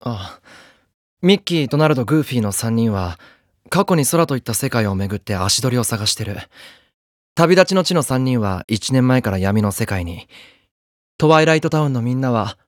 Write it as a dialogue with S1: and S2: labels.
S1: あ、ミッキー、ドナルド、グーフィーの3人は、過去に空といった世界を巡って足取りを探してる。旅立ちの地の3人は1年前から闇の世界に。トワイライトタウンのみんなは